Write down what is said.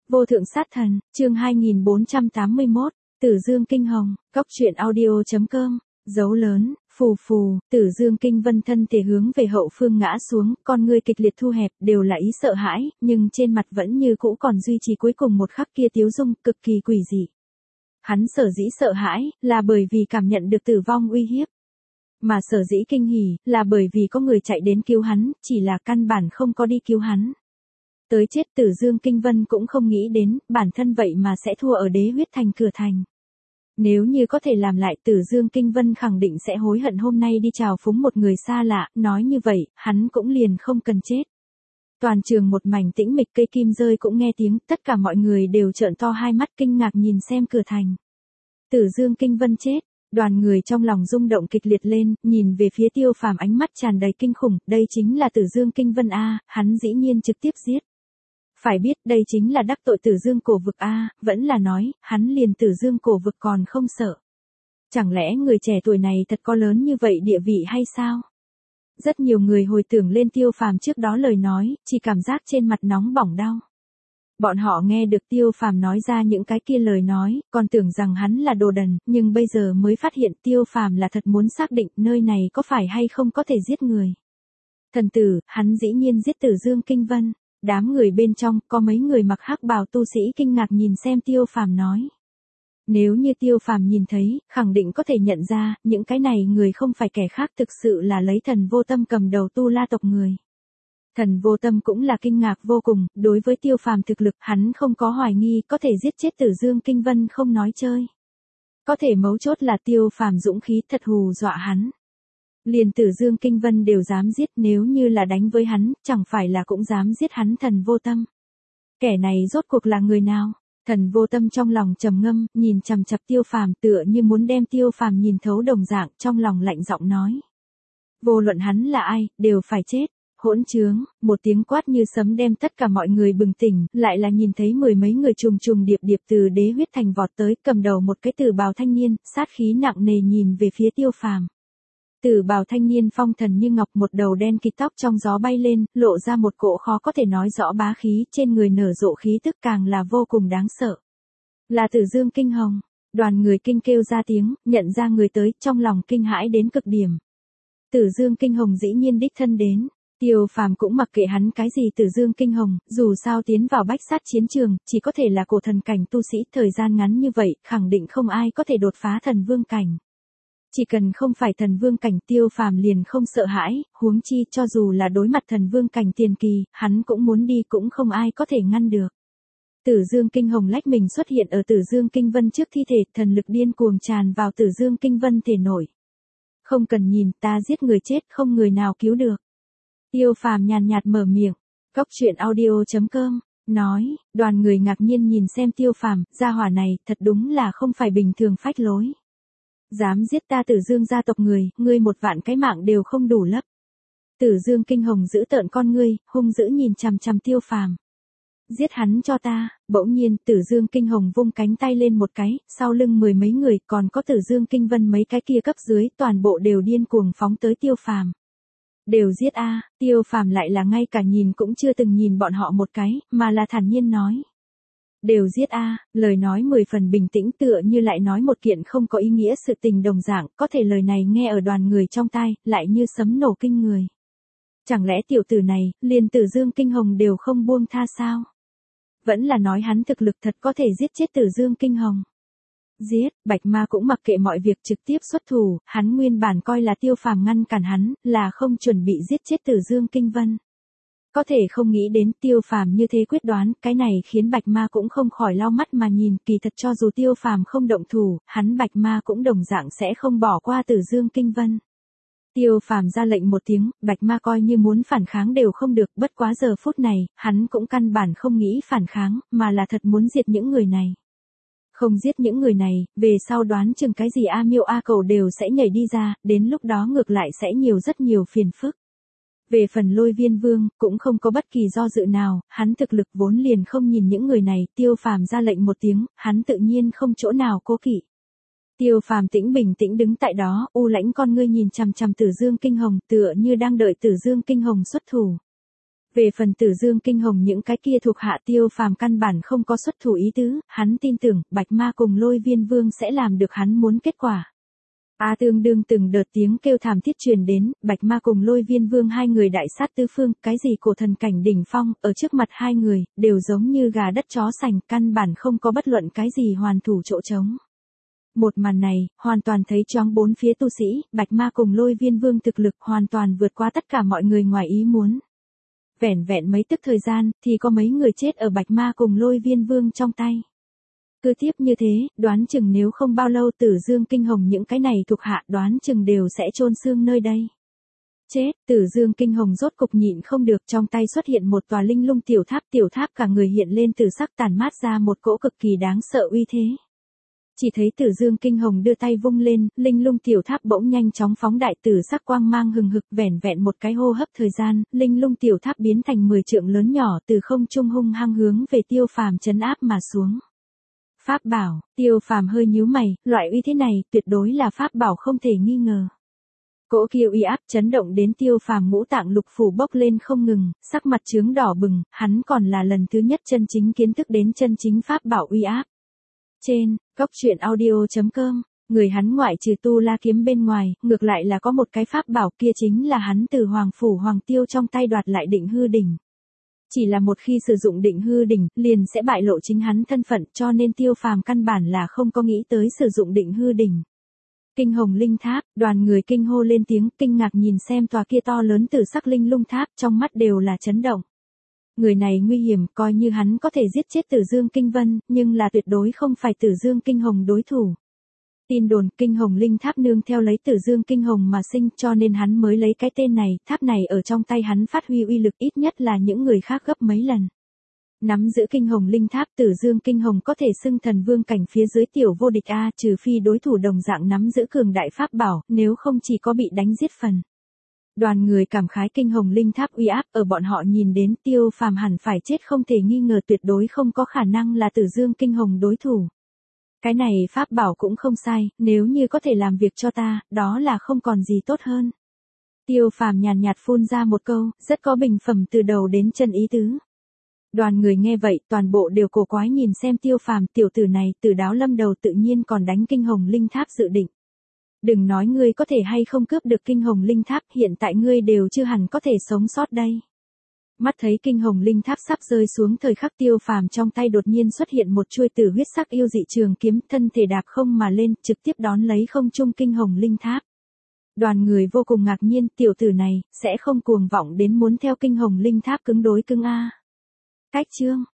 Vô thượng sát thần, chương 2481, Tử Dương Kinh Hồng, Cóc truyện audio.com, dấu lớn, phù phù, Tử Dương Kinh Vân thân thể hướng về hậu phương ngã xuống, con ngươi kịch liệt thu hẹp, đều là ý sợ hãi, nhưng trên mặt vẫn như cũ còn duy trì cuối cùng một khắc kia tiếu dung, cực kỳ quỷ dị. Hắn sở dĩ sợ hãi, là bởi vì cảm nhận được tử vong uy hiếp. Mà sở dĩ kinh hỉ, là bởi vì có người chạy đến cứu hắn, chỉ là căn bản không có đi cứu hắn. Tới chết Tử Dương Kinh Vân cũng không nghĩ đến, bản thân vậy mà sẽ thua ở Đế Huyết Thành cửa thành. Nếu như có thể làm lại, Tử Dương Kinh Vân khẳng định sẽ hối hận hôm nay đi chào phúng một người xa lạ, nói như vậy, hắn cũng liền không cần chết. Toàn trường một mảnh tĩnh mịch, cây kim rơi cũng nghe tiếng, tất cả mọi người đều trợn to hai mắt kinh ngạc nhìn xem cửa thành. Tử Dương Kinh Vân chết. Đoàn người trong lòng rung động kịch liệt lên, nhìn về phía Tiêu Phàm ánh mắt tràn đầy kinh khủng, đây chính là Tử Dương Kinh Vân a, hắn dĩ nhiên trực tiếp giết. Phải biết đây chính là đắc tội Tử Dương cổ vực a, vẫn là nói, hắn liền Tử Dương cổ vực còn không sợ. Chẳng lẽ người trẻ tuổi này thật có lớn như vậy địa vị hay sao? Rất nhiều người hồi tưởng lên Tiêu Phàm trước đó lời nói, chỉ cảm giác trên mặt nóng bỏng đau. Bọn họ nghe được Tiêu Phàm nói ra những cái kia lời nói, còn tưởng rằng hắn là đồ đần, nhưng bây giờ mới phát hiện Tiêu Phàm là thật muốn xác định nơi này có phải hay không có thể giết người. Thần tử, hắn dĩ nhiên giết Tử Dương Kinh Vân. Đám người bên trong, có mấy người mặc hắc bào tu sĩ kinh ngạc nhìn xem Tiêu Phàm nói. Nếu như Tiêu Phàm nhìn thấy, khẳng định có thể nhận ra, những cái này người không phải kẻ khác, thực sự là lấy Thần Vô Tâm cầm đầu Tu La tộc người. Thần Vô Tâm cũng là kinh ngạc vô cùng, đối với Tiêu Phàm thực lực, hắn không có hoài nghi, có thể giết chết Tử Dương Kinh Vân không nói chơi. Có thể mấu chốt là Tiêu Phàm dũng khí thật hù dọa hắn. Liền Tử Dương Kinh Vân đều dám giết, nếu như là đánh với hắn, chẳng phải là cũng dám giết hắn Thần Vô Tâm. Kẻ này rốt cuộc là người nào? Thần Vô Tâm trong lòng trầm ngâm, nhìn chằm chằm Tiêu Phàm, tựa như muốn đem Tiêu Phàm nhìn thấu đồng dạng, trong lòng lạnh giọng nói. Vô luận hắn là ai, đều phải chết. Hỗn trướng, một tiếng quát như sấm đem tất cả mọi người bừng tỉnh, lại là nhìn thấy mười mấy người trùng trùng điệp điệp từ Đế Huyết Thành vọt tới, cầm đầu một cái tử bào thanh niên, sát khí nặng nề nhìn về phía Tiêu Phàm. Tử bào thanh niên phong thần như ngọc, một đầu đen kịt tóc trong gió bay lên, lộ ra một cỗ khó có thể nói rõ bá khí, trên người nở rộ khí tức càng là vô cùng đáng sợ. Là Tử Dương Kinh Hồng. Đoàn người kinh kêu ra tiếng, nhận ra người tới, trong lòng kinh hãi đến cực điểm. Tử Dương Kinh Hồng dĩ nhiên đích thân đến. Tiêu Phàm cũng mặc kệ hắn cái gì Tử Dương Kinh Hồng, dù sao tiến vào bách sát chiến trường, chỉ có thể là cổ thần cảnh tu sĩ, thời gian ngắn như vậy, khẳng định không ai có thể đột phá thần vương cảnh. Chỉ cần không phải thần vương cảnh, Tiêu Phàm liền không sợ hãi, huống chi cho dù là đối mặt thần vương cảnh tiền kỳ, hắn cũng muốn đi, cũng không ai có thể ngăn được. Tử Dương Kinh Hồng lách mình xuất hiện ở Tử Dương Kinh Vân trước thi thể, thần lực điên cuồng tràn vào Tử Dương Kinh Vân thể nổi. Không cần nhìn, ta giết người chết, không người nào cứu được. Tiêu Phàm nhàn nhạt mở miệng. Cóc truyện audio.com nói, đoàn người ngạc nhiên nhìn xem Tiêu Phàm, gia hỏa này, thật đúng là không phải bình thường phách lối. Dám giết ta Tử Dương gia tộc người, ngươi một vạn cái mạng đều không đủ lấp. Tử Dương Kinh Hồng giữ tợn con ngươi, hung dữ nhìn chằm chằm Tiêu Phàm. Giết hắn cho ta. Bỗng nhiên, Tử Dương Kinh Hồng vung cánh tay lên một cái, sau lưng mười mấy người, còn có Tử Dương Kinh Vân mấy cái kia cấp dưới, toàn bộ đều điên cuồng phóng tới Tiêu Phàm. Đều giết a. Tiêu Phàm lại là ngay cả nhìn cũng chưa từng nhìn bọn họ một cái, mà là thản nhiên nói. Đều giết a. Lời nói 10 phần bình tĩnh, tựa như lại nói một kiện không có ý nghĩa sự tình đồng dạng, có thể lời này nghe ở đoàn người trong tai, lại như sấm nổ kinh người. Chẳng lẽ tiểu tử này, liền Tử Dương Kinh Hồng đều không buông tha sao? Vẫn là nói hắn thực lực thật có thể giết chết Tử Dương Kinh Hồng. Giết, Bạch Ma cũng mặc kệ mọi việc trực tiếp xuất thủ, hắn nguyên bản coi là Tiêu Phàm ngăn cản hắn, là không chuẩn bị giết chết Tử Dương Kinh Vân. Có thể không nghĩ đến Tiêu Phàm như thế quyết đoán, cái này khiến Bạch Ma cũng không khỏi lau mắt mà nhìn, kỳ thật cho dù Tiêu Phàm không động thủ, hắn Bạch Ma cũng đồng dạng sẽ không bỏ qua Tử Dương Kinh Vân. Tiêu Phàm ra lệnh một tiếng, Bạch Ma coi như muốn phản kháng đều không được, bất quá giờ phút này, hắn cũng căn bản không nghĩ phản kháng, mà là thật muốn diệt những người này. Không giết những người này, về sau đoán chừng cái gì A Miêu A Cầu đều sẽ nhảy đi ra, đến lúc đó ngược lại sẽ nhiều rất nhiều phiền phức. Về phần Lôi Viên Vương, cũng không có bất kỳ do dự nào, hắn thực lực vốn liền không nhìn những người này, Tiêu Phàm ra lệnh một tiếng, hắn tự nhiên không chỗ nào cố kỵ. Tiêu Phàm bình tĩnh đứng tại đó, u lãnh con ngươi nhìn chằm chằm Tử Dương Kinh Hồng, tựa như đang đợi Tử Dương Kinh Hồng xuất thủ. Về phần Tử Dương Kinh Hồng những cái kia thuộc hạ Tiêu Phàm căn bản không có xuất thủ ý tứ, hắn tin tưởng Bạch Ma cùng Lôi Viên Vương sẽ làm được hắn muốn kết quả. Tương đương từng đợt tiếng kêu thảm thiết truyền đến, Bạch Ma cùng Lôi Viên Vương hai người đại sát tứ phương, cái gì cổ thần cảnh đỉnh phong, ở trước mặt hai người, đều giống như gà đất chó sành, căn bản không có bất luận cái gì hoàn thủ chỗ trống. Một màn này, hoàn toàn thấy choáng bốn phía tu sĩ, Bạch Ma cùng Lôi Viên Vương thực lực hoàn toàn vượt qua tất cả mọi người ngoài ý muốn. Vẻn vẹn mấy tức thời gian, thì có mấy người chết ở Bạch Ma cùng Lôi Viên Vương trong tay. Cứ tiếp như thế, đoán chừng nếu không bao lâu Tử Dương Kinh Hồng những cái này thuộc hạ đoán chừng đều sẽ chôn xương nơi đây. Chết, Tử Dương Kinh Hồng rốt cục nhịn không được, trong tay xuất hiện một tòa linh lung tiểu tháp cả người hiện lên từ sắc tàn mát ra một cỗ cực kỳ đáng sợ uy thế. Chỉ thấy Tử Dương Kinh Hồng đưa tay vung lên, linh lung tiểu tháp bỗng nhanh chóng phóng đại, tử sắc quang mang hừng hực, vẻn vẹn một cái hô hấp thời gian, linh lung tiểu tháp biến thành 10 trượng lớn nhỏ, từ không trung hung hăng hướng về Tiêu Phàm trấn áp mà xuống. Pháp bảo, Tiêu Phàm hơi nhíu mày, loại uy thế này tuyệt đối là pháp bảo không thể nghi ngờ. Cỗ kia uy áp chấn động đến Tiêu Phàm ngũ tạng lục phủ bốc lên không ngừng, sắc mặt chướng đỏ bừng, hắn còn là lần thứ nhất chân chính kiến thức đến chân chính pháp bảo uy áp. Trên, goctruyện.audio.com, người hắn ngoại trừ tu la kiếm bên ngoài, ngược lại là có một cái pháp bảo, kia chính là hắn từ Hoàng Phủ Hoàng Tiêu trong tay đoạt lại Định Hư Đỉnh. Chỉ là một khi sử dụng Định Hư Đỉnh, liền sẽ bại lộ chính hắn thân phận, cho nên Tiêu Phàm căn bản là không có nghĩ tới sử dụng Định Hư Đỉnh. Kinh Hồng Linh Tháp, đoàn người kinh hô lên tiếng, kinh ngạc nhìn xem tòa kia to lớn tử sắc linh lung tháp, trong mắt đều là chấn động. Người này nguy hiểm, coi như hắn có thể giết chết Tử Dương Kinh Vân, nhưng là tuyệt đối không phải Tử Dương Kinh Hồng đối thủ. Tin đồn Kinh Hồng Linh Tháp nương theo lấy Tử Dương Kinh Hồng mà sinh, cho nên hắn mới lấy cái tên này, tháp này ở trong tay hắn phát huy uy lực ít nhất là những người khác gấp mấy lần. Nắm giữ Kinh Hồng Linh Tháp, Tử Dương Kinh Hồng có thể xưng thần vương cảnh phía dưới tiểu vô địch trừ phi đối thủ đồng dạng nắm giữ cường đại pháp bảo, nếu không chỉ có bị đánh giết phần. Đoàn người cảm khái Kinh Hồng Linh Tháp uy áp, ở bọn họ nhìn đến Tiêu Phàm hẳn phải chết không thể nghi ngờ, tuyệt đối không có khả năng là Tử Dương Kinh Hồng đối thủ. Cái này pháp bảo cũng không sai, nếu như có thể làm việc cho ta, đó là không còn gì tốt hơn. Tiêu Phàm nhàn nhạt phun ra một câu, rất có bình phẩm từ đầu đến chân ý tứ. Đoàn người nghe vậy, toàn bộ đều cổ quái nhìn xem Tiêu Phàm, tiểu tử này, Tử Đáo Lâm đầu tự nhiên còn đánh Kinh Hồng Linh Tháp dự định. Đừng nói ngươi có thể hay không cướp được Kinh Hồng Linh Tháp, hiện tại ngươi đều chưa hẳn có thể sống sót đây. Mắt thấy Kinh Hồng Linh Tháp sắp rơi xuống thời khắc, Tiêu Phàm trong tay đột nhiên xuất hiện một chuôi tử huyết sắc yêu dị trường kiếm, thân thể đạp không mà lên, trực tiếp đón lấy không trung Kinh Hồng Linh Tháp. Đoàn người vô cùng ngạc nhiên, tiểu tử này, sẽ không cuồng vọng đến muốn theo Kinh Hồng Linh Tháp cứng đối cứng a. Cách chương.